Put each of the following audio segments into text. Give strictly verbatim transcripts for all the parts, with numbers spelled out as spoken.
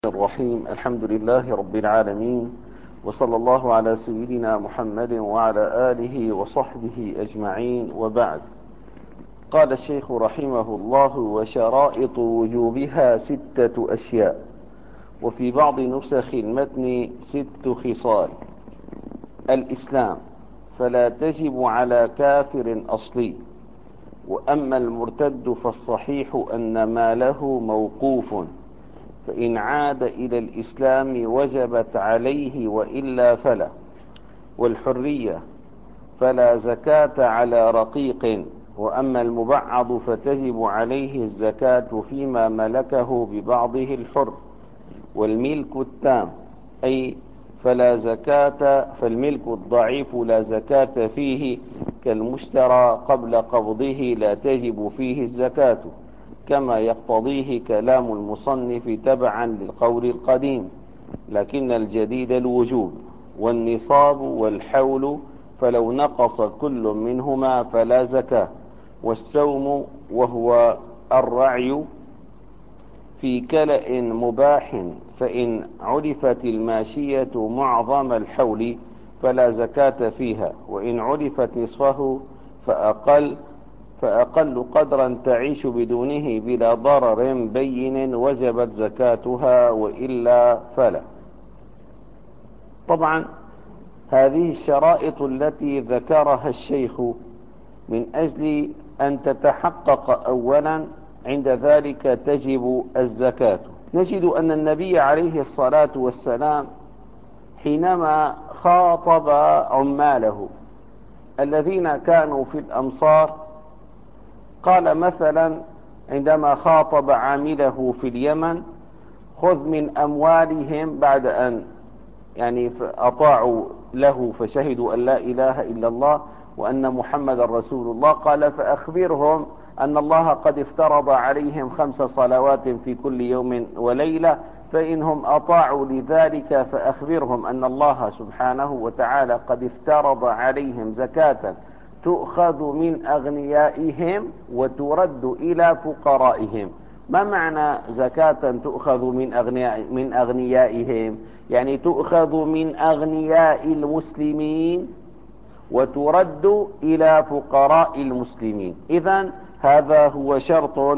الرحيم. الحمد لله رب العالمين، وصلى الله على سيدنا محمد وعلى آله وصحبه أجمعين، وبعد. قال الشيخ رحمه الله: وشرائط وجوبها ستة أشياء. وفي بعض نسخ المتن ست خصال: الإسلام، فلا تجب على كافر أصلي. وأما المرتد فالصحيح أن ما له موقوف، فإن عاد إلى الإسلام وجبت عليه وإلا فلا. والحرية، فلا زكاة على رقيق. وأما المبعض فتجب عليه الزكاة فيما ملكه ببعضه الحر. والملك التام، أي فلا زكاة فالملك الضعيف لا زكاة فيه، كالمشترى قبل قبضه لا تجب فيه الزكاة، كما يقتضيه كلام المصنف تبعا للقول القديم، لكن الجديد الوجوب. والنصاب والحول، فلو نقص كل منهما فلا زكاة. والسوم وهو الرعي في كلأ مباح، فإن عرفت الماشية معظم الحول فلا زكاة فيها، وإن عرفت نصفه فأقل فأقل قدرا تعيش بدونه بلا ضرر بين وجبت زكاتها، وإلا فلا. طبعا هذه الشرائط التي ذكرها الشيخ من أجل أن تتحقق أولا، عند ذلك تجب الزكاة. نجد أن النبي عليه الصلاة والسلام حينما خاطب عماله الذين كانوا في الأمصار، قال مثلا عندما خاطب عامله في اليمن: خذ من أموالهم، بعد أن يعني أطاعوا له فشهدوا أن لا إله إلا الله وأن محمد رسول الله، قال: فأخبرهم أن الله قد افترض عليهم خمس صلوات في كل يوم وليلة، فإنهم أطاعوا لذلك فأخبرهم أن الله سبحانه وتعالى قد افترض عليهم زكاة تؤخذ من أغنيائهم وترد إلى فقرائهم. ما معنى زكاة تؤخذ من أغنياء من أغنيائهم؟ يعني تؤخذ من أغنياء المسلمين وترد إلى فقراء المسلمين. إذن هذا هو شرط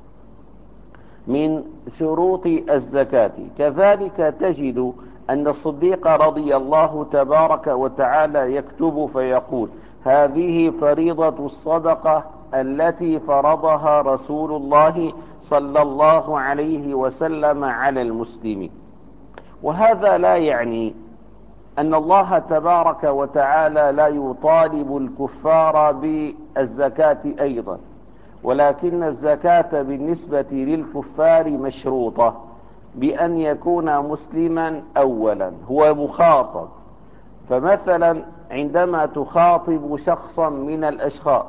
من شروط الزكاة. كذلك تجد أن الصديق رضي الله تبارك وتعالى يكتب فيقول: هذه فريضة الصدقة التي فرضها رسول الله صلى الله عليه وسلم على المسلمين. وهذا لا يعني أن الله تبارك وتعالى لا يطالب الكفار بالزكاة أيضا، ولكن الزكاة بالنسبة للكفار مشروطة بأن يكون مسلما أولا، هو مخاطب. فمثلا عندما تخاطب شخصا من الأشخاص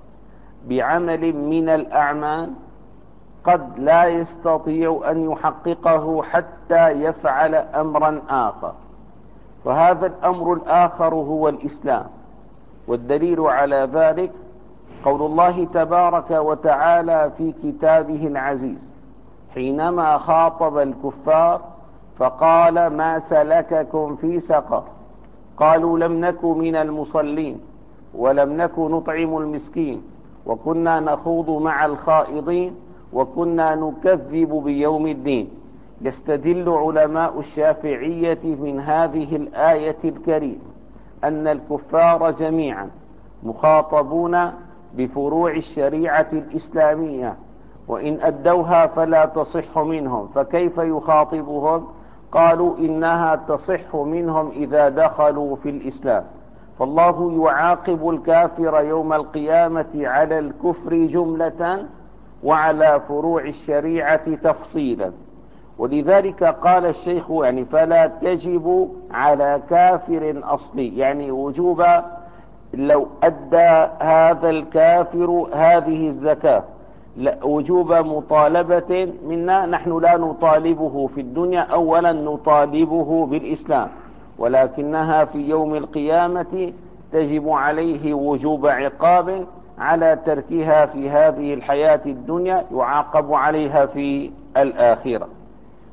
بعمل من الأعمال قد لا يستطيع أن يحققه حتى يفعل أمرا آخر، فهذا الأمر الآخر هو الإسلام. والدليل على ذلك قول الله تبارك وتعالى في كتابه العزيز حينما خاطب الكفار فقال: ما سلككم في سقر؟ قالوا: لم نك من المصلين ولم نك نطعم المسكين وكنا نخوض مع الخائضين وكنا نكذب بيوم الدين. يستدل علماء الشافعية من هذه الآية الكريمة أن الكفار جميعا مخاطبون بفروع الشريعة الإسلامية، وإن أدوها فلا تصح منهم، فكيف يخاطبهم؟ قالوا: إنها تصح منهم إذا دخلوا في الإسلام. فالله يعاقب الكافر يوم القيامة على الكفر جملة وعلى فروع الشريعة تفصيلا. ولذلك قال الشيخ: يعني فلا تجب على كافر أصلي، يعني وجوبا لو أدى هذا الكافر هذه الزكاة وجوب مطالبة منا. نحن لا نطالبه في الدنيا، أولا نطالبه بالإسلام، ولكنها في يوم القيامة تجب عليه وجوب عقاب على تركها في هذه الحياة الدنيا، يعاقب عليها في الآخرة.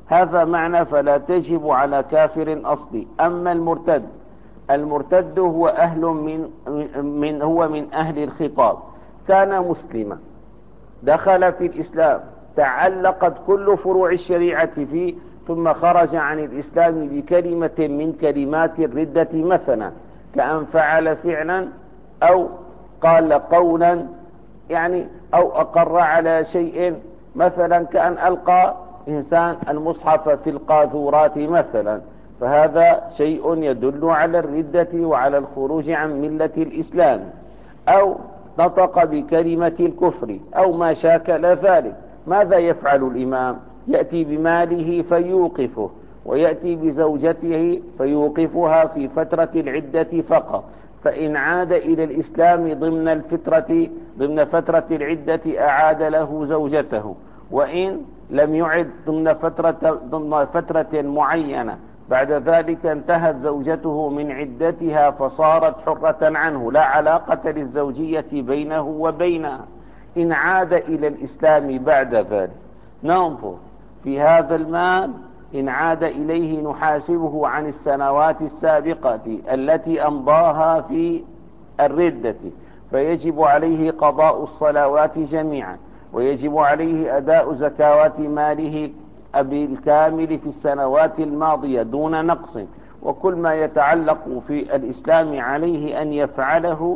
هذا معنى فلا تجب على كافر أصلي. أما المرتد، المرتد هو أهل من, من هو من أهل الخطاب، كان مسلما دخل في الإسلام، تعلقت كل فروع الشريعة فيه، ثم خرج عن الإسلام بكلمة من كلمات الردة مثلا، كأن فعل فعلا أو قال قولا يعني، أو أقر على شيء مثلا، كأن ألقى إنسان المصحف في القاذورات مثلا، فهذا شيء يدل على الردة وعلى الخروج عن ملة الإسلام. أو نطق بكلمة الكفر أو ما شاكل ذلك، ماذا يفعل الإمام؟ يأتي بماله فيوقفه، ويأتي بزوجته فيوقفها في فترة العدة فقط، فإن عاد إلى الإسلام ضمن الفترة ضمن فترة العدة أعاد له زوجته، وإن لم يعد ضمن فترة ضمن فترة معينة بعد ذلك انتهت زوجته من عدتها فصارت حرة عنه، لا علاقة للزوجية بينه وبينها. إن عاد إلى الإسلام بعد ذلك ننظر في هذا المال، إن عاد إليه نحاسبه عن السنوات السابقة التي أمضاها في الردة، فيجب عليه قضاء الصلوات جميعا، ويجب عليه أداء زكوات ماله بالكامل في السنوات الماضية دون نقص، وكل ما يتعلق في الإسلام عليه أن يفعله.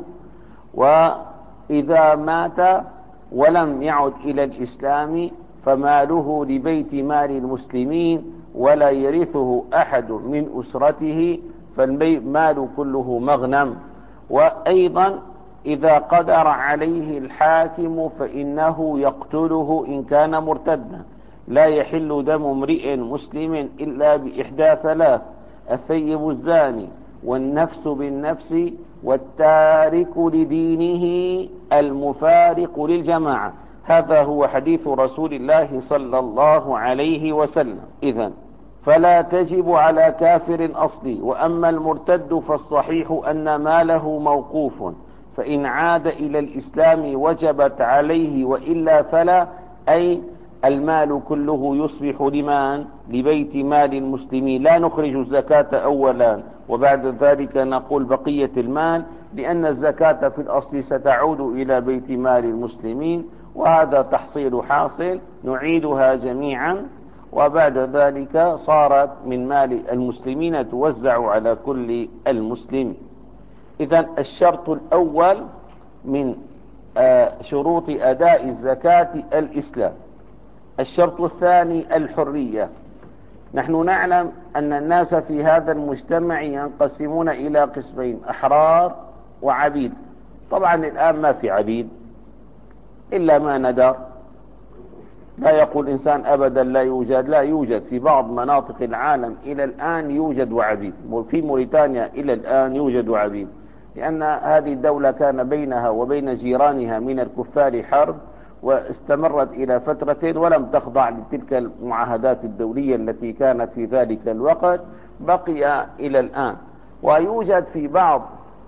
وإذا مات ولم يعد إلى الإسلام فماله لبيت مال المسلمين ولا يرثه أحد من أسرته، فالمال كله مغنم. وأيضا إذا قدر عليه الحاكم فإنه يقتله إن كان مرتدا. لا يحل دم امرئ مسلم إلا بإحدى ثلاث: الثيب الزاني، والنفس بالنفس، والتارك لدينه المفارق للجماعة. هذا هو حديث رسول الله صلى الله عليه وسلم. إذن فلا تجب على كافر أصلي. وأما المرتد فالصحيح أن ماله موقوف، فإن عاد إلى الإسلام وجبت عليه، وإلا فلا، أي المال كله يصبح لمن؟ لبيت مال المسلمين. لا نخرج الزكاة أولا وبعد ذلك نقول بقية المال، لأن الزكاة في الأصل ستعود إلى بيت مال المسلمين، وهذا تحصيل حاصل نعيدها جميعا، وبعد ذلك صارت من مال المسلمين توزع على كل المسلمين. إذن الشرط الأول من شروط أداء الزكاة الإسلام. الشرط الثاني الحرية. نحن نعلم أن الناس في هذا المجتمع ينقسمون إلى قسمين: أحرار وعبيد. طبعا الآن ما في عبيد إلا ما ندر، لا يقول إنسان أبدا لا يوجد، لا يوجد في بعض مناطق العالم إلى الآن يوجد عبيد. في موريتانيا إلى الآن يوجد عبيد، لأن هذه الدولة كان بينها وبين جيرانها من الكفار حرب، واستمرت إلى فترة ولم تخضع لتلك المعاهدات الدولية التي كانت في ذلك الوقت، بقي إلى الآن. ويوجد في بعض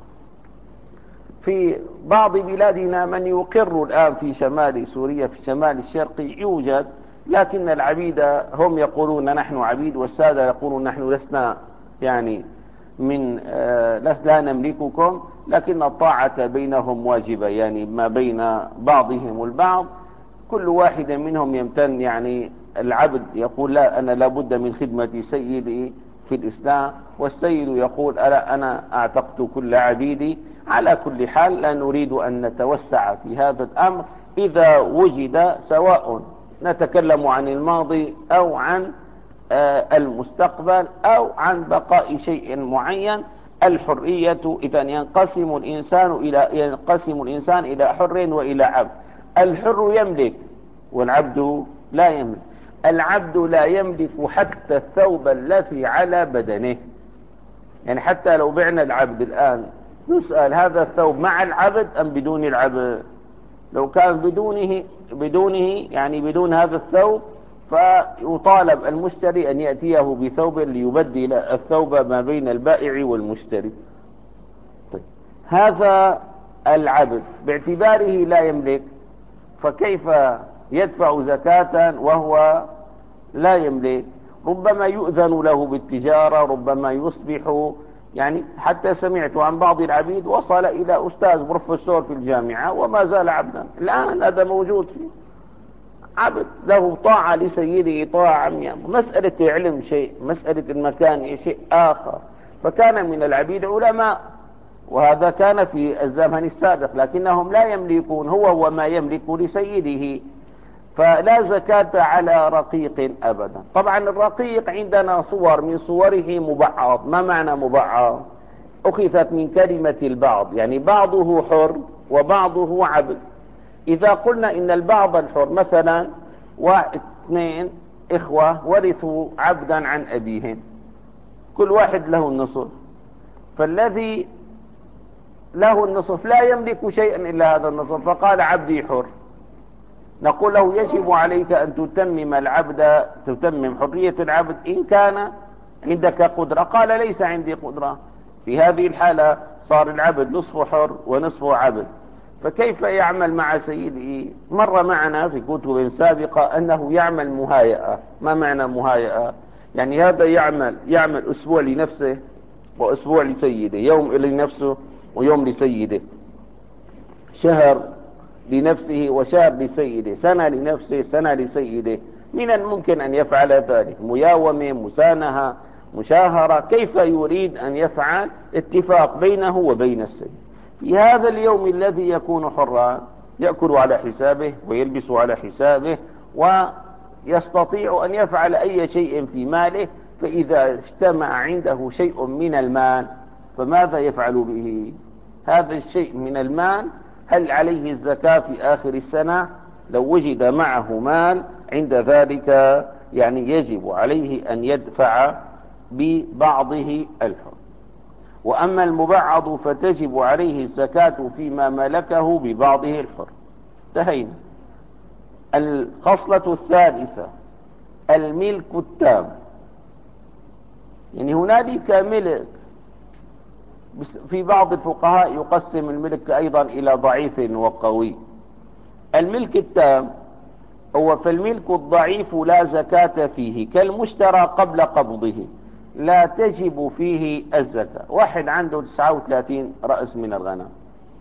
في بعض بلادنا من يقر الآن في شمال سوريا في الشمال الشرقي يوجد، لكن العبيد هم يقولون نحن عبيد، والسادة يقولون نحن لسنا يعني من آه لا نملككم، لكن الطاعة بينهم واجبة، يعني ما بين بعضهم البعض. كل واحد منهم يمتن، يعني العبد يقول لا أنا لابد من خدمة سيدي في الإسلام، والسيد يقول ألا أنا أعتقت كل عبيدي. على كل حال لا نريد أن نتوسع في هذا الأمر، إذا وجد سواء نتكلم عن الماضي أو عن المستقبل أو عن بقاء شيء معين. الحرية إذا ينقسم الإنسان إلى ينقسم الإنسان إلى حر وإلى عبد. الحر يملك والعبد لا يملك. العبد لا يملك حتى الثوب الذي على بدنه، يعني حتى لو بعنا العبد الآن نسأل هذا الثوب مع العبد أم بدون العبد؟ لو كان بدونه بدونه يعني بدون هذا الثوب، فيطالب المشتري أن يأتيه بثوب ليبدل الثوب ما بين البائع والمشتري. طيب، هذا العبد باعتباره لا يملك، فكيف يدفع زكاة وهو لا يملك؟ ربما يؤذن له بالتجارة، ربما يصبح يعني، حتى سمعت عن بعض العبيد وصل إلى أستاذ بروفيسور في الجامعة وما زال عبدا. الآن هذا موجود فيه، عبد له طاعة لسيده، طاعة عمياء. مسألة علم شيء، مسألة المكان شيء آخر. فكان من العبيد علماء، وهذا كان في الزمن السابق، لكنهم لا يملكون هو وما يملك لسيده، فلا زكاة على رقيق أبدا. طبعا الرقيق عندنا صور، من صوره مبعض. ما معنى مبعض؟ أخذت من كلمة البعض، يعني بعضه حر وبعضه عبد. إذا قلنا إن البعض الحر، مثلا واحد اثنين إخوة ورثوا عبدا عن أبيهم، كل واحد له النصف، فالذي له النصف لا يملك شيئا إلا هذا النصف، فقال عبدي حر. نقول له يجب عليك أن تتمم العبد، تتمم حرية العبد إن كان عندك قدرة. قال ليس عندي قدرة. في هذه الحالة صار العبد نصفه حر ونصفه عبد، فكيف يعمل مع سيده؟ مر معنا في كتب سابقة أنه يعمل مهايئة. ما معنى مهايئة؟ يعني هذا يعمل يعمل أسبوع لنفسه وأسبوع لسيده، يوم لنفسه ويوم لسيده، شهر لنفسه وشهر لسيده، سنة لنفسه سنة لسيده. من الممكن أن يفعل ذلك؟ مياومة، مسانهة، مشاهرة، كيف يريد أن يفعل؟ اتفاق بينه وبين السيد. في هذا اليوم الذي يكون حرا يأكل على حسابه ويلبس على حسابه ويستطيع أن يفعل أي شيء في ماله. فإذا اجتمع عنده شيء من المال فماذا يفعل به؟ هذا الشيء من المال هل عليه الزكاة في آخر السنة؟ لو وجد معه مال عند ذلك يعني يجب عليه أن يدفع ببعضه الحر. وأما المبعض فتجب عليه الزكاة فيما ملكه ببعضه الحر. انتهينا. الخصلة الثالثة الملك التام. يعني هنالك ملك، في بعض الفقهاء يقسم الملك أيضا إلى ضعيف وقوي. الملك التام هو فالملك الضعيف لا زكاة فيه، كالمشترى قبل قبضه لا تجب فيه الزكاة. واحد عنده تسعة وثلاثين رأس من الغنم،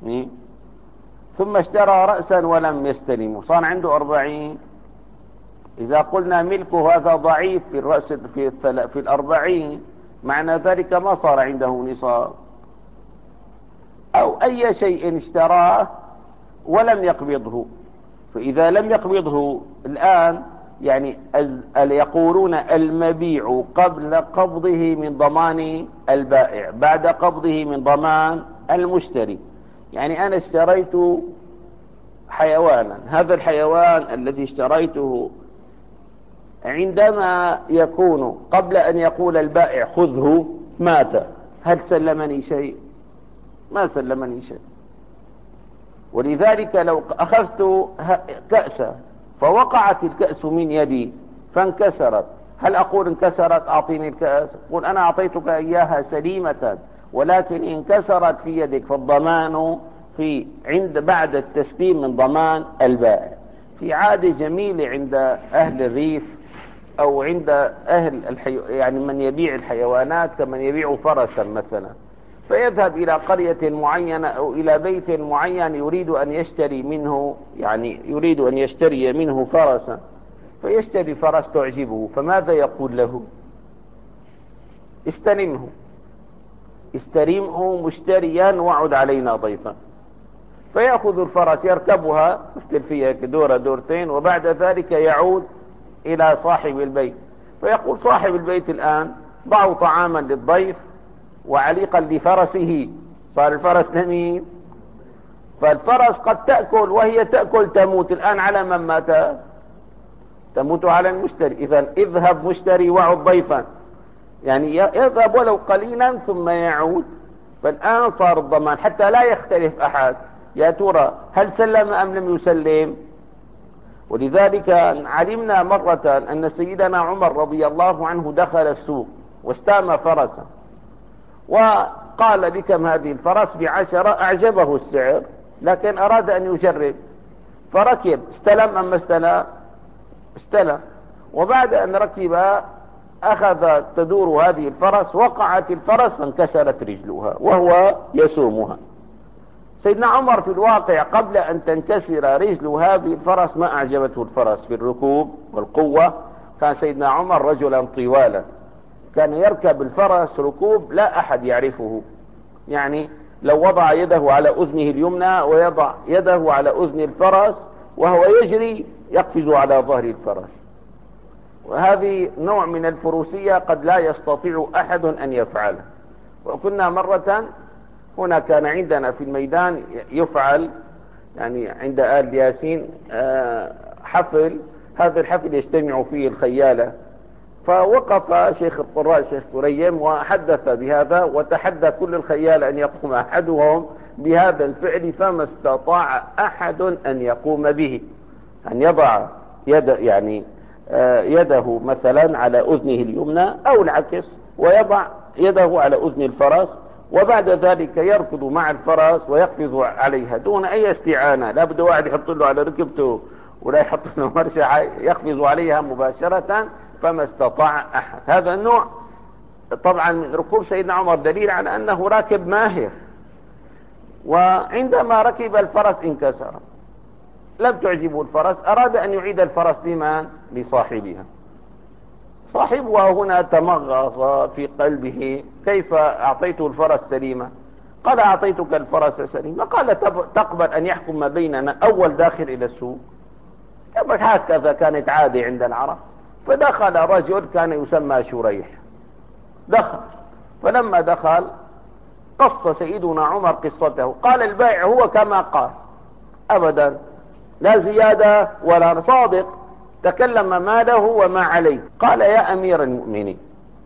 ثم اشترى رأسا ولم يستلمه، صار عنده أربعين. إذا قلنا ملكه هذا ضعيف في الرأس في, في الأربعين، معنى ذلك ما صار عنده نصاب. أو أي شيء اشتراه ولم يقبضه، فإذا لم يقبضه الآن يعني يقولون المبيع قبل قبضه من ضمان البائع، بعد قبضه من ضمان المشتري. يعني أنا اشتريت حيوانا، هذا الحيوان الذي اشتريته عندما يكون قبل أن يقول البائع خذه مات، هل سلمني شيء؟ ما سلمني شيء. ولذلك لو أخذت كأسا فوقعت الكأس من يدي فانكسرت، هل أقول انكسرت أعطيني الكأس؟ أقول أنا أعطيتك إياها سليمة ولكن انكسرت في يدك، فالضمان في عند بعد التسليم من ضمان البائع. في عادة جميلة عند أهل الريف أو عند أهل الحي... يعني من يبيع الحيوانات، كمن يبيع فرسا مثلا، فيذهب إلى قرية معينة أو إلى بيت معين يريد أن يشتري منه، يعني يريد أن يشتري منه فرسا، فيشتري فرس تعجبه، فماذا يقول له؟ استلمه استلمه مشتريا وعد علينا ضيفا. فيأخذ الفرس يركبها، يفتل فيها دورة دورتين، وبعد ذلك يعود إلى صاحب البيت فيقول صاحب البيت الآن ضعوا طعاما للضيف وعليقا لفرسه. صار الفرس لمين؟ فالفرس قد تأكل وهي تأكل تموت، الآن على من مات؟ تموت على المشتري. إذن اذهب مشتري وعد ضيفا، يعني يذهب ولو قليلا ثم يعود. فالآن صار الضمان حتى لا يختلف أحد، يا ترى هل سلم أم لم يسلم؟ ولذلك علمنا مرة أن سيدنا عمر رضي الله عنه دخل السوق واستام فرسا وقال بكم هذه الفرس؟ بعشرة. أعجبه السعر لكن أراد أن يجرب فركب. استلم أم استلم؟ استلم. وبعد أن ركب أخذ تدور هذه الفرس، وقعت الفرس فانكسرت رجلها وهو يسومها. سيدنا عمر في الواقع قبل أن تنكسر رجل هذه الفرس ما أعجبته الفرس في الركوب والقوة. كان سيدنا عمر رجلا طوالا، كان يركب الفرس ركوب لا أحد يعرفه، يعني لو وضع يده على أذنه اليمنى ويضع يده على أذن الفرس وهو يجري يقفز على ظهر الفرس. وهذه نوع من الفروسية قد لا يستطيع أحد أن يفعله. وكنا مرة هنا كان عندنا في الميدان يفعل يعني عند آل ياسين حفل، هذا الحفل يجتمع فيه الخيالة، فوقف شيخ القراء شيخ كريم وحدث بهذا، وتحدى كل الخيال أن يقوم أحدهم بهذا الفعل، فما استطاع أحد أن يقوم به، أن يضع يد يعني يده مثلا على أذنه اليمنى أو العكس، ويضع يده على أذن الفرس، وبعد ذلك يركض مع الفرس ويقفز عليها دون أي استعانة. لا بده واحد يحط له على ركبته ولا يحط له مرشحة، يقفز عليها مباشرة، فما استطاع أحد. هذا النوع طبعا من ركوب سيدنا عمر دليل على أنه راكب ماهر. وعندما ركب الفرس انكسر، لم تعجبه الفرس، أراد أن يعيد الفرس لمن؟ لصاحبها. صاحبها هنا تمغص في قلبه، كيف أعطيته الفرس سليمة؟ قال أعطيتك الفرس سليمة. قال تقبل أن يحكم ما بيننا أول داخل إلى السوق؟ هكذا كانت عادة عند العرب. فدخل رجل كان يسمى شريح، دخل، فلما دخل قص سيدنا عمر قصته، قال البائع هو كما قال أبدا، لا زيادة ولا صادق، تكلم ما له وما عليه. قال يا أمير المؤمنين،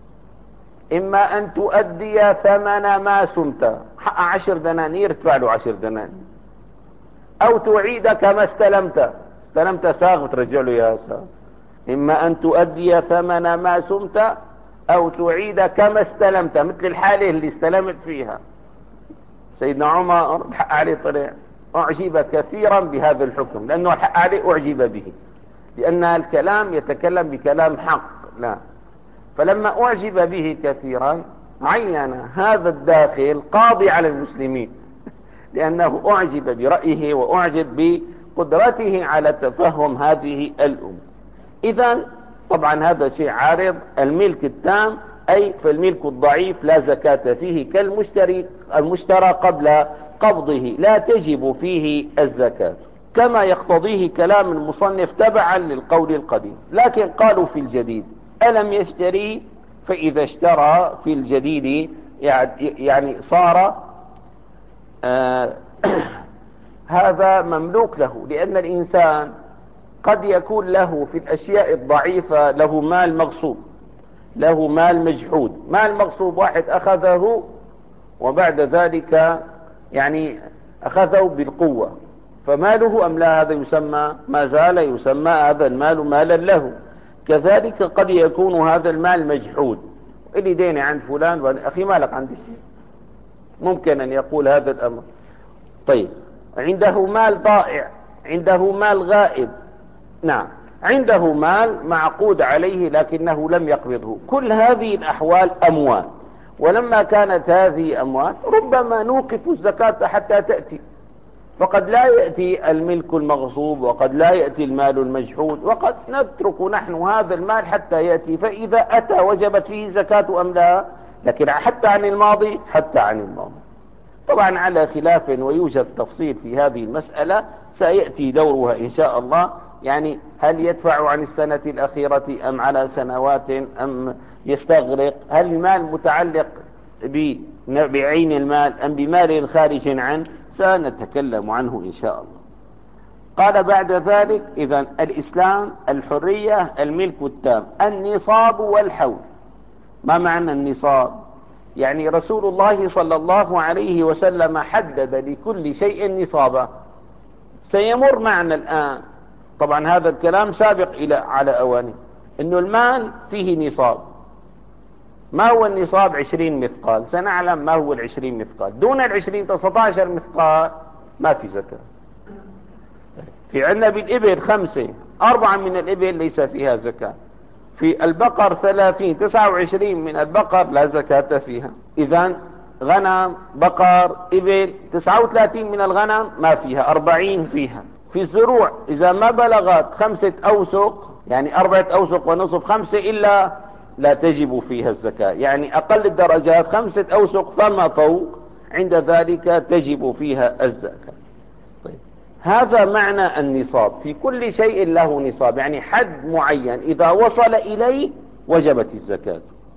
إما أن تؤدي ثمن ما سمت، حق عشر دنانير تدفع له عشر دنانير، أو تعيد كما استلمت، استلمت ساغ ترجع له يا ساغ. إما أن تؤدي ثمن ما سمت أو تعيد كما استلمت، مثل الحالة اللي استلمت فيها. سيدنا عمر الحق عليه طلع أعجب كثيرا بهذا الحكم، لأنه الحق عليه أعجب به، لأن الكلام يتكلم بكلام حق. لا، فلما أعجب به كثيرا عين هذا الداخل قاضي على المسلمين، لأنه أعجب برأيه وأعجب بقدرته على تفهم هذه الأمور. إذن طبعا هذا شيء عارض. الملك التام أي فالملك الضعيف لا زكاة فيه، كالمشتري المشترى قبل قبضه لا تجب فيه الزكاة، كما يقتضيه كلام المصنف تبعا للقول القديم. لكن قالوا في الجديد ألم يشتري، فإذا اشترى في الجديد يعني صار آه هذا مملوك له، لأن الإنسان قد يكون له في الأشياء الضعيفة له مال مغصوب، له مال مجحود. مال مغصوب واحد أخذه وبعد ذلك يعني أخذه بالقوة، فماله أم لا؟ هذا يسمى ما زال يسمى هذا المال مالا له. كذلك قد يكون هذا المال مجحود، اللي ديني عند فلان، أخي مالك عندي شيء، ممكن أن يقول هذا الأمر. طيب، عنده مال ضائع، عنده مال غائب، نعم، عنده مال معقود عليه لكنه لم يقبضه. كل هذه الأحوال أموال، ولما كانت هذه أموال ربما نوقف الزكاة حتى تأتي، فقد لا يأتي الملك المغصوب وقد لا يأتي المال المجحود، وقد نترك نحن هذا المال حتى يأتي، فإذا أتى وجبت فيه زكاة أم لا. لكن حتى عن الماضي، حتى عن الماضي طبعا على خلاف، ويوجد تفصيل في هذه المسألة سيأتي دورها إن شاء الله. يعني هل يدفع عن السنة الأخيرة أم على سنوات أم يستغرق؟ هل المال متعلق بعين المال أم بمال خارج عنه؟ سنتكلم عنه إن شاء الله. قال بعد ذلك إذن الإسلام الحرية الملك التام النصاب والحول. ما معنى النصاب؟ يعني رسول الله صلى الله عليه وسلم حدد لكل شيء نصابا، سيمر معنا الآن طبعا هذا الكلام سابق إلى على أوانه، إنه المال فيه نصاب. ما هو النصاب؟ عشرين مثقال، سنعلم ما هو العشرين مثقال. دون العشرين تسعة عشر مثقال ما في زكاة. في عندنا بالإبل خمسة، أربعة من الإبل ليس فيها زكاة، في البقر ثلاثين، تسعة وعشرين من البقر لا زكاة فيها. إذن غنم، بقر، إبل، تسعة وثلاثين من الغنم ما فيها، أربعين فيها. في الزروع إذا ما بلغت خمسة أوسق، يعني أربعة أوسق ونصف، خمسة إلا لا تجب فيها الزكاة، يعني أقل الدرجات خمسة أوسق فما فوق، عند ذلك تجب فيها الزكاة. طيب، هذا معنى النصاب. في كل شيء له نصاب، يعني حد معين إذا وصل إليه وجبت الزكاة.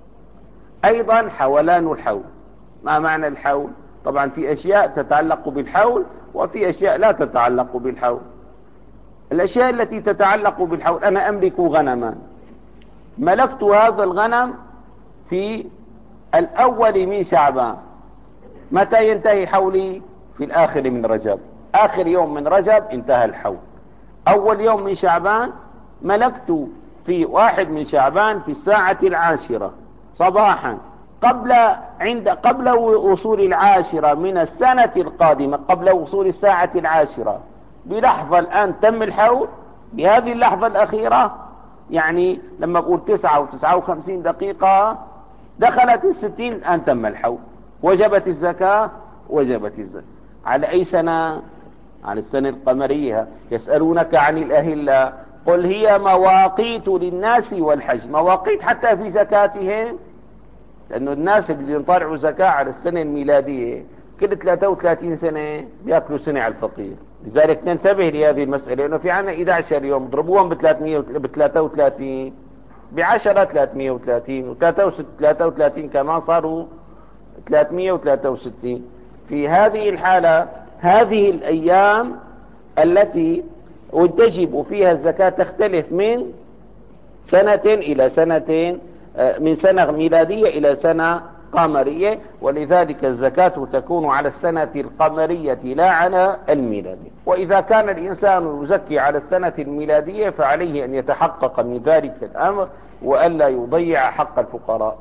أيضا حولان الحول. ما معنى الحول؟ طبعا في أشياء تتعلق بالحول وفي أشياء لا تتعلق بالحول. الأشياء التي تتعلق بالحول، أنا أملك غنما، ملكت هذا الغنم في الأول من شعبان، متى ينتهي حولي؟ في الآخر من رجب، آخر يوم من رجب انتهى الحول. أول يوم من شعبان ملكت في واحد من شعبان في الساعة العاشرة صباحا، قبل عند قبل وصول العاشرة من السنة القادمة، قبل وصول الساعة العاشرة بلحظة، الآن تم الحول بهذه اللحظة الأخيرة، يعني لما أقول تسعة وتسعة وخمسين دقيقة دخلت الستين، الآن تم الحول، وجبت الزكاة. وجبت الزكاة على أي سنة؟ على السنة القمرية. يسألونك عن الأهلة، قل هي مواقيت للناس والحج. مواقيت حتى في زكاتهم، لأنه الناس اللي ينطلعوا زكاة على السنة الميلادية كل ثلاثة وثلاثين سنة بيأكلوا سنة على الفطير. لذلك ننتبه لهذه المسألة، لأنه في عنا إحدى عشر يوم، ضربوهم ب ثلاثة وثلاثين بعشرة ثلاثمائة وثلاثين، وثلاثة وثلاثين كمان صاروا ثلاثمائة وثلاثة وستين. في هذه الحالة هذه الأيام التي تجب فيها الزكاة تختلف من سنة إلى سنتين، من سنة ميلادية إلى سنة قمرية، ولذلك الزكاة تكون على السنة القمرية لا على الميلادية. وإذا كان الإنسان يزكي على السنة الميلادية فعليه أن يتحقق من ذلك الأمر وألا يضيع حق الفقراء،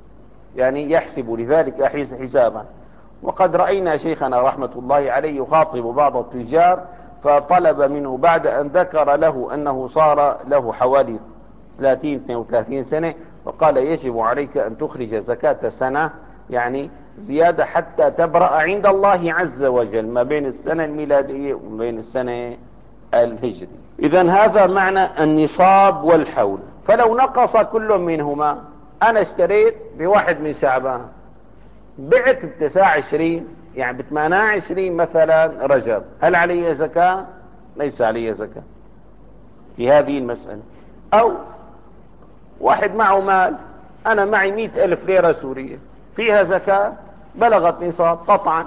يعني يحسب لذلك حسابا. وقد رأينا شيخنا رحمة الله عليه يخاطب بعض التجار، فطلب منه بعد أن ذكر له أنه صار له حوالي ثلاثين اثنين وثلاثين سنة، فقال يجب عليك أن تخرج زكاة سنة، يعني زيادة حتى تبرأ عند الله عز وجل ما بين السنة الميلادية وما بين السنة الهجرية. إذن هذا معنى النصاب والحول. فلو نقص كل منهما، أنا اشتريت بواحد من شعبان، بعت بتسعة وعشرين، يعني بثمانية وعشرين مثلا رجب، هل علي زكاة؟ ليس علي زكاة في هذه المسألة. أو واحد معه مال، أنا معي مئة ألف ليرة سورية، فيها زكاة؟ بلغت نصاب قطعا.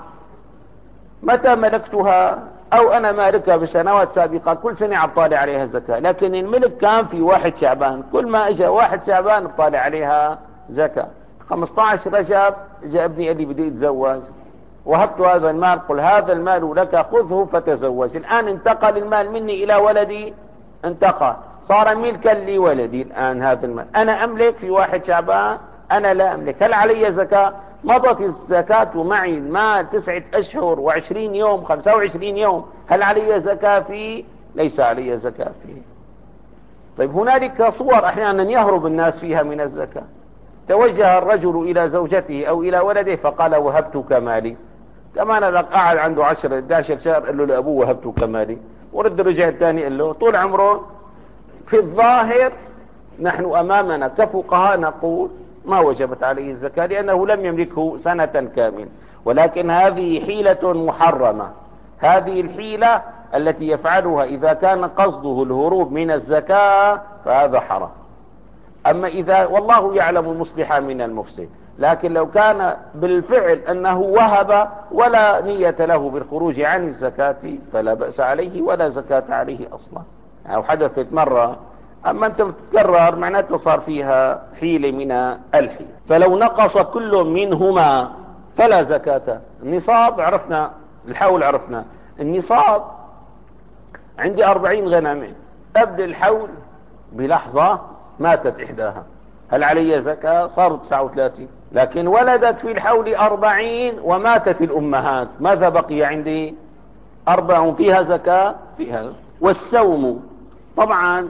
متى ملكتها؟ أو أنا مالكها بسنوات سابقة، كل سنة عم طالع عليها زكاة، لكن الملك كان في واحد شعبان، كل ما اجى واحد شعبان طالع عليها زكاة. خمسة عشر رجب جاء ابني قال لي بدي اتزوج، وهبت هذا المال، قل هذا المال لك خذه فتزوج. الآن انتقل المال مني إلى ولدي، انتقل صار ملكا لولدي. الآن هذا المال أنا أملك في واحد شعبان، أنا لا أملك، هل علي زكاة؟ مضت الزكاة ومعي المال تسعة أشهر وعشرين يوم، خمسة وعشرين يوم، هل علي زكاة فيه؟ ليس علي زكاة فيه. طيب، هنالك صور أحيانا يهرب الناس فيها من الزكاة. توجه الرجل إلى زوجته أو إلى ولده فقال وهبتك مالي، كمان هذا قاعد عنده عشرة احد عشر شهر، قال له لأبوه وهبتك مالي، ورد رجع الثاني قال له طول عمره. في الظاهر نحن أمامنا كفقهاء نقول ما وجبت عليه الزكاة لأنه لم يملكه سنة كاملة، ولكن هذه حيلة محرمة. هذه الحيلة التي يفعلها إذا كان قصده الهروب من الزكاة فهذا حرام. أما إذا والله يعلم المصلح من المفسد، لكن لو كان بالفعل أنه وهب ولا نية له بالخروج عن الزكاة فلا بأس عليه ولا زكاة عليه أصلا، أو حدثت مرة. أما أنت بتتكرر معناته صار فيها حيلة من الحيل. فلو نقص كل منهما فلا زكاة. النصاب عرفنا، الحول عرفنا. النصاب عندي أربعين غنمة، أبدأ الحول بلحظة ماتت إحداها، هل علي زكاة؟ صاروا تسعة وثلاثين، لكن ولدت في الحول أربعين وماتت الأمهات، ماذا بقي عندي؟ أربع، فيها زكاة؟ فيها. والسوم طبعا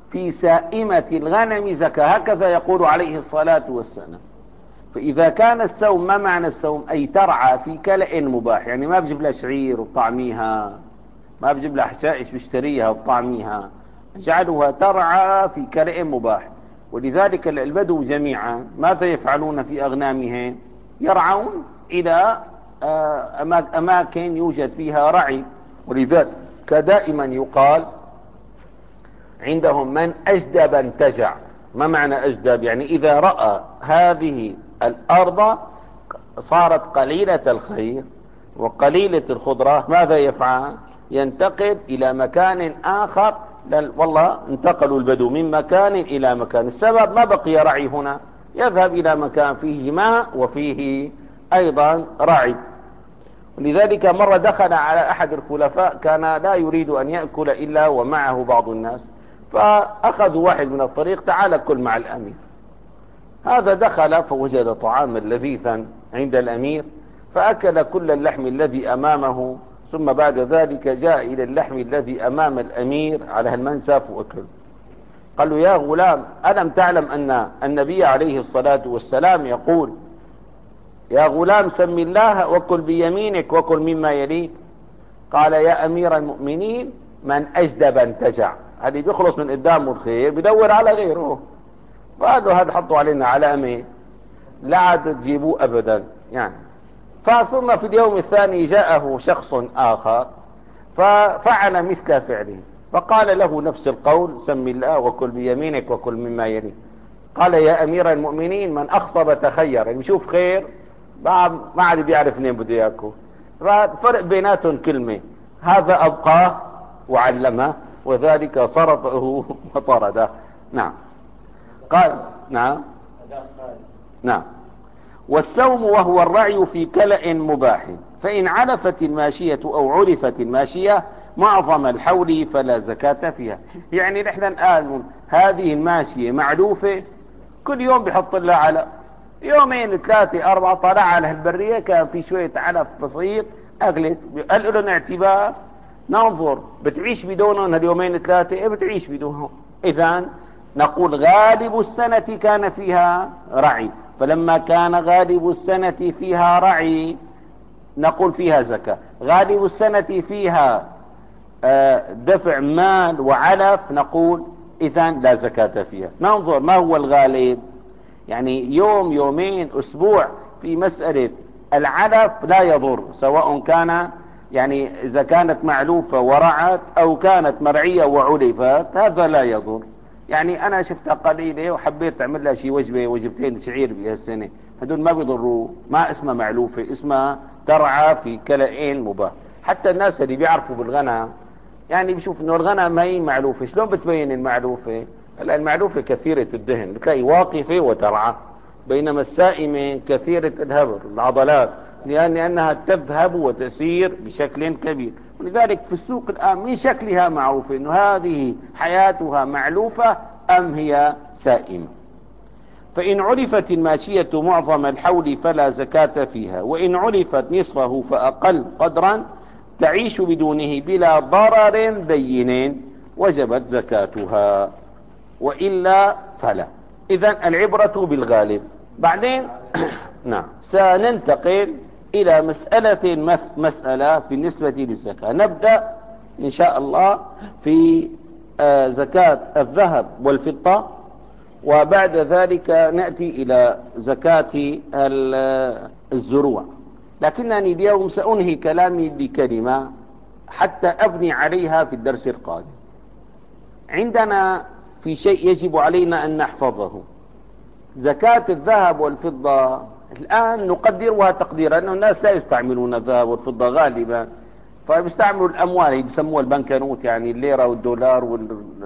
في سائمة الغنم زكاة، هكذا يقول عليه الصلاة والسلام. فإذا كان السوم، ما معنى السوم؟ أي ترعى في كلأ مباح، يعني ما بجيب لها شعير وطعميها، ما بجيب لها حشائش بشتريها وطعميها، جعلها ترعى في كلأ مباح. ولذلك البدو جميعا ماذا يفعلون في أغنامهم؟ يرعون إلى أماكن يوجد فيها رعي. ولذلك دائما يقال عندهم من أجدب انتجع. ما معنى أجدب؟ يعني إذا رأى هذه الأرض صارت قليلة الخير وقليلة الخضرة، ماذا يفعل؟ ينتقل إلى مكان آخر. والله انتقلوا البدو من مكان إلى مكان، السبب ما بقي رعي هنا، يذهب إلى مكان فيه ماء وفيه أيضا رعي. لذلك مرة دخل على أحد الخلفاء كان لا يريد أن يأكل إلا ومعه بعض الناس، فأخذوا واحد من الطريق، تعال كل مع الأمير. هذا دخل فوجد طعاما لذيذا عند الأمير، فأكل كل اللحم الذي أمامه، ثم بعد ذلك جاء إلى اللحم الذي أمام الأمير على المنسف وأكل. قال له يا غلام، ألم تعلم أن النبي عليه الصلاة والسلام يقول يا غلام سم الله وكل بيمينك وكل مما يليك؟ قال يا أمير المؤمنين من أجدب انتجع. هذه بيخلص من قدامه الخير بيدور على غيره. فقال له هذا حطوا علينا علامة لا عاد تجيبوه أبدا يعني. فثم في اليوم الثاني جاءه شخص آخر ففعل مثل فعله، فقال له نفس القول سم الله وكل بيمينك وكل مما يليك. قال يا أمير المؤمنين من أخصب تخير، يعني بيشوف خير ما عاد بيعرف منين بده ياكل. ففرق بيناتهم كلمة، هذا أبقاه وعلمه وذلك صرفه وطرده. نعم. قال نعم نعم. والسوم وهو الرعي في كلأ مباح، فإن علفت الماشية أو علفت الماشية معظم الحول فلا زكاة فيها. يعني نحن الآن هذه الماشية معلوفة، كل يوم بيحط لها علف، يومين ثلاثة أربعة طلع على البرية كان في شوية علف بسيط أغلت، قال لهم اعتبار ننظر بتعيش بدونهم هاليومين ثلاثة؟ ايه بتعيش بدونهم. إذن نقول غالب السنة كان فيها رعي، فلما كان غالب السنة فيها رعي نقول فيها زكاة. غالب السنة فيها دفع مال وعلف نقول إذن لا زكاة فيها. ننظر ما هو الغالب، يعني يوم يومين أسبوع. في مسألة العلف لا يضر، سواء كان يعني إذا كانت معلوفة ورعت أو كانت مرعية وعلفت، هذا لا يضر. يعني أنا شفتها قليلة وحبيت أعمل لها شي وجبة وجبتين شعير بهالسنة، هدول ما بيضروا، ما اسمها معلوفة، اسمها ترعى في كلأين مباح. حتى الناس اللي بيعرفوا بالغنم يعني بيشوف إنه الغنم ما هي معلوفة. شلون بتبين المعلوفة؟ هلا المعلوفة كثيرة الدهن بتلاقي واقفة وترعى، بينما السائمة كثيرة الهبر العضلات، لأن لأنها تذهب وتسير بشكل كبير. ولذلك في السوق الآن من شكلها معروف إنه هذه حياتها معلوفة أم هي سائمة. فإن علفت الماشية معظم الحول فلا زكاة فيها، وإن علفت نصفه فأقل قدرا تعيش بدونه بلا ضرر بين وجبت زكاتها، وإلا فلا. إذن العبرة بالغالب. بعدين نعم سننتقل إلى مسألة مسألة بالنسبة للزكاة. نبدأ إن شاء الله في زكاة الذهب والفضة، وبعد ذلك نأتي إلى زكاة الزروع. لكنني اليوم سأنهي كلامي بكلمة حتى أبني عليها في الدرس القادم. عندنا في شيء يجب علينا أن نحفظه، زكاة الذهب والفضة. الآن نقدرها تقديرا أن الناس لا يستعملون الذهب والفضة غالبا، فبيستعملوا الأموال بيسموها البنكنوت، يعني الليرة والدولار وال...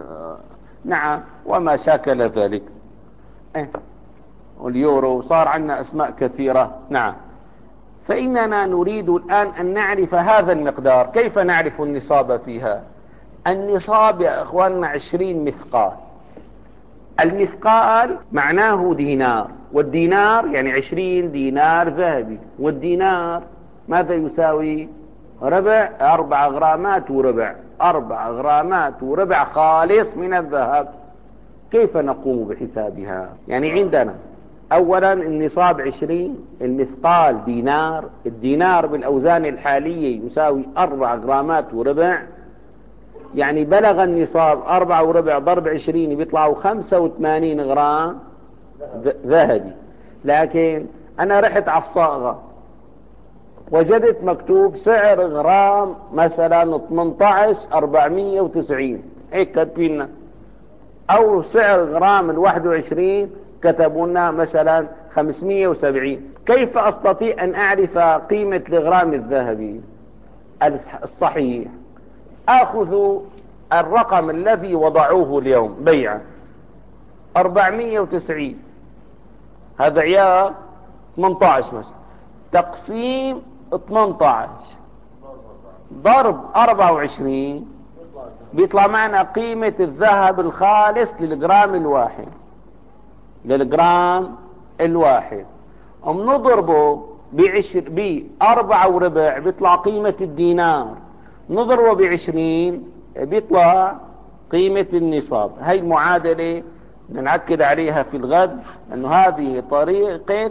نعم وما شاكل ذلك، إيه؟ واليورو، صار عندنا أسماء كثيرة. نعم. فإننا نريد الآن أن نعرف هذا المقدار. كيف نعرف النصاب فيها؟ النصاب يا أخواننا عشرين مثقال. المثقال معناه دينار، والدينار يعني عشرين دينار ذهبي، والدينار ماذا يساوي؟ ربع، أربع غرامات وربع، أربع غرامات وربع خالص من الذهب. كيف نقوم بحسابها؟ يعني عندنا أولا النصاب عشرين، المثقال دينار، الدينار بالأوزان الحالية يساوي أربع غرامات وربع، يعني بلغ النصاب أربعة وربع ضرب عشرين بيطلعوا خمسة وثمانين غرام ذهبي. لكن أنا رحت على الصاغة وجدت مكتوب سعر غرام مثلا ثمانية عشر أربعمية وتسعين، هيك كاتبيننا، أو سعر غرام الواحد وعشرين كتبوا لنا مثلا خمسمية وسبعين. كيف أستطيع أن أعرف قيمة الغرام الذهبي الصحيح؟ أخذ الرقم الذي وضعوه اليوم بيعا أربعمية وتسعين، هذا عيار ثمانية عشر مثلا، تقسيم ثمانية عشر ضرب أربعة وعشرين، بيطلع معنا قيمة الذهب الخالص للجرام الواحد، للجرام الواحد ومنضربه بعشر بأربعة وربع بيطلع قيمة الدينار، نضربه بعشرين بيطلع قيمة النصاب. هاي معادلة ننعكد عليها في الغد، أنه هذه طريقة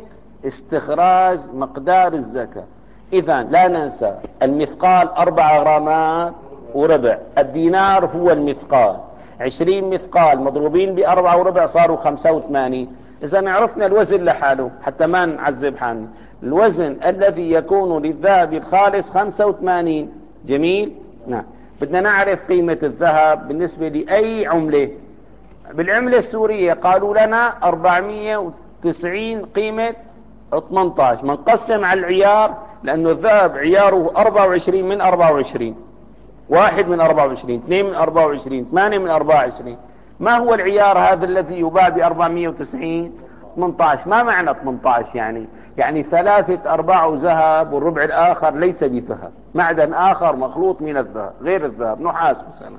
استخراج مقدار الزكاة. إذا لا ننسى المثقال أربع غرامات وربع، الدينار هو المثقال، عشرين مثقال مضروبين بأربعة وربع صاروا خمسة وثمانين. إذا عرفنا الوزن لحاله حتى ما نعذب حالنا، الوزن الذي يكون للذهب الخالص خمسة وثمانين. جميل. نعم. بدنا نعرف قيمة الذهب بالنسبة لأي عملة. بالعملة السورية قالوا لنا أربعمية وتسعين قيمة ثمانية عشر، منقسم على العيار لأنه الذهب عياره أربعة وعشرين من أربعة وعشرين، واحد من أربعة وعشرين، اثنين من أربعة وعشرين، ثمانية من أربعة وعشرين. ما هو العيار هذا الذي يباع ب أربعمية وتسعين؟ ثمانية عشر. ما معنى ثمانية عشر؟ يعني يعني ثلاثة أرباع ذهب والربع الآخر ليس بذهب، معدن آخر مخلوط من الذهب غير الذهب، نحاس مثلا.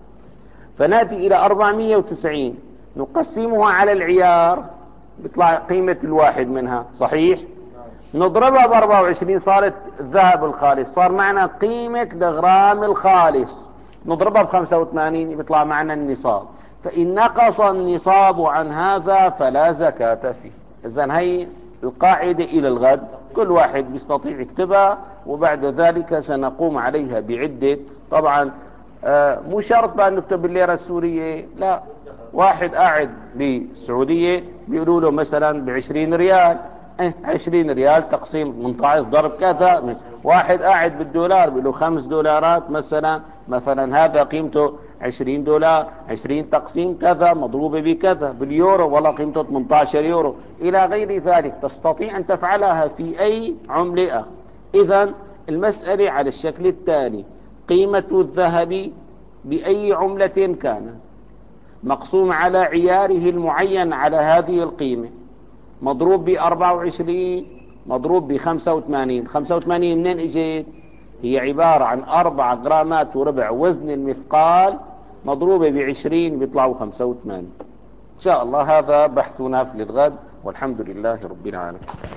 فنأتي إلى أربعمية وتسعين نقسمها على العيار بيطلع قيمة الواحد منها، صحيح؟ نضربها ب أربعة وعشرين صارت الذهب الخالص، صار معنا قيمة الغرام الخالص، نضربها ب خمسة وثمانين بيطلع معنا النصاب. فإن نقص النصاب عن هذا فلا زكاة فيه. إذن هي القاعدة إلى الغد، كل واحد بيستطيع يكتبها، وبعد ذلك سنقوم عليها بعدة. طبعا آه مو شرط بأن نكتب بالليرة السورية، لا، واحد قاعد بالسعودية بيقولوا له مثلا بعشرين ريال، اه عشرين ريال تقسيم ثمانية عشر ضرب كذا. واحد قاعد بالدولار بيقولوا خمس دولارات مثلا، مثلا هذا قيمته عشرين دولار، عشرين تقسيم كذا مضروبة بكذا. باليورو والله قيمته ثمانية عشر يورو إلى غير ذلك. تستطيع أن تفعلها في أي عملة آخر. إذن المسألة على الشكل التالي: قيمة الذهب بأي عملة كان مقسوم على عياره المعين على هذه القيمة، مضروب ب أربعة وعشرين مضروب ب خمسة وثمانين. خمسة وثمانين منين اجت؟ هي عبارة عن أربع غرامات وربع وزن المثقال مضروبة بعشرين بيطلعوا خمسة وثمانين. إن شاء الله هذا بحثنا في الغد، والحمد لله رب العالمين.